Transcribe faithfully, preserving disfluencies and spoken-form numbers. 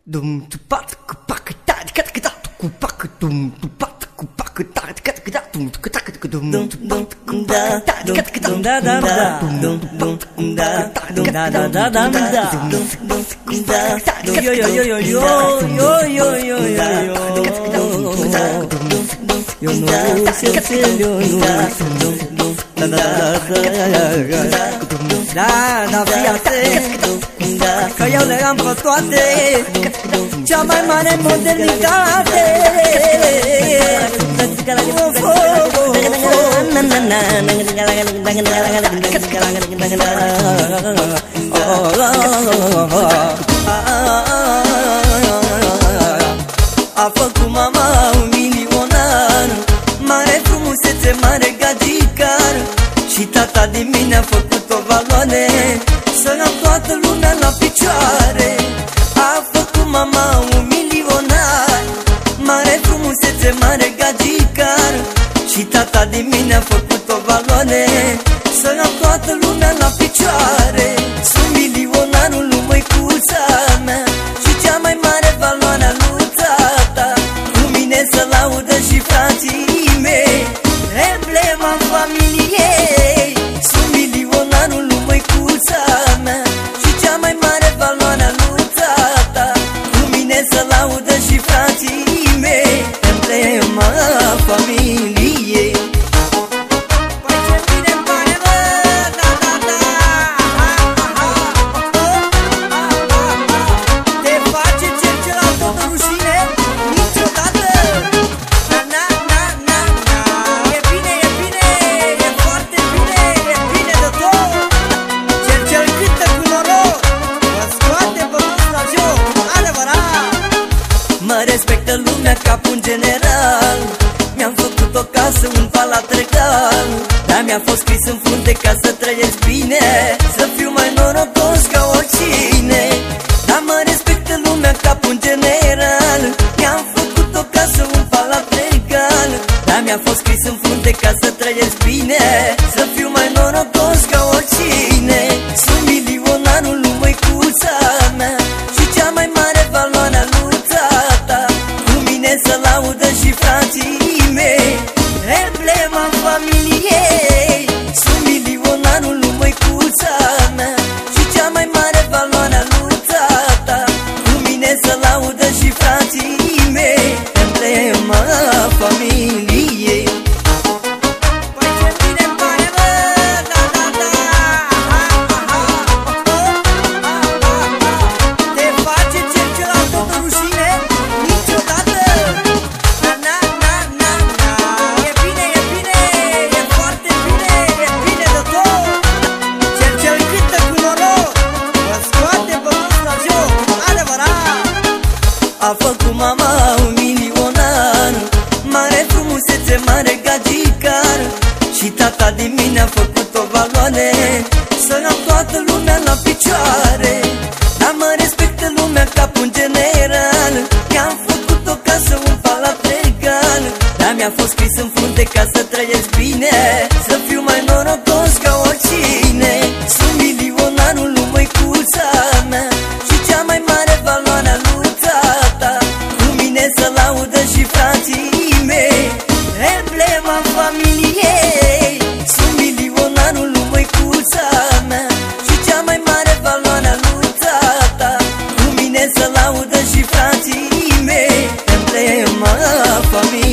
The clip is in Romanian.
Dum tu pat ku pak ta kat kat ku pak dum tu pat ku pak ta kat kat dum tu kat kat dum tu pat ku da ta kat kat dum da da da dum dum da dum da da da da da dum da yo yo yo yo yo yo yo yo yo yo no se se yo no da da da da da fiate că eu le am pe toate, cea mai mare modernitate. A făcut mama un milionar, mare frumusețe, mare gagicar, și tata din mine a făcut o valoare, să am toată lumea la picioare. A făcut mama un milionar, mare frumusețe, mare gagicar, și tata din mine a făcut o valoare, să am toată lumea la picioare. Sunt milionarul lui măicuța mea și cea mai mare valoare a lui tata, cu mine să laudă și frații mei, emblema familiei. Sunt milionarul lui măicuța mea și cea mai mare valoare a lui tata, cu mine să laudă și frații mei, emblema familiei. Păi ce bine pare, bă, da, da, da, te face cercel tot de rușine niciodată. Na, na, na, na, na. E bine, e bine, e foarte bine, e bine de tot. Cercel cântă cu noroc, mă scoate pe toți la joc, adevărat. Mă respectă lumea ca un general, mi-am făcut o casă, un palat regal, dar mi-a fost scris în frunte ca să trăiesc bine, să fiu mai norocos ca oricine. Dar mă respectă lumea ca un general, mi-am făcut o casă, un palat regal, dar mi-a fost scris în frunte ca să trăiesc bine, să fiu mai norocos ca oricine. Sunt milionarul lui măicuța mea și cea mai mare valoare a lui tata, cu mine să laudă și frații mei, emblema familiei. Sunt milionarul lui măicuța mea și cea mai mare valoare a lui tata, cu mine să laudă și frații mei, emblema familiei. Păi ce bine pare, bă, da, da, da, te face cercel tot de rușine niciodată. Na, na, na, na, na. E bine, e bine, e foarte bine, e bine de tot. Cercel cântă cu noroc, mă scoate pe toți la joc, adevărat. A făcut mama un milionar, mare frumusețe, mare gagicar, și tata din mine a făcut o valoare, să am toată lumea la picioare. Dar mă respectă lumea ca un general, mi-am făcut o casă, un palat regal, dar mi-a fost scris în frunte ca să trăiesc bine, să fiu mai norocos ca oricine. Sunt milionarul lui măicuța mea și cea mai mare valoare a lui tata, cu mine să laudă și frații mei, emblema familiei. Sunt milionarul lui măicuța mea și cea mai mare valoare a lui tata, cu mine să laudă și frații mei, emblema familiei.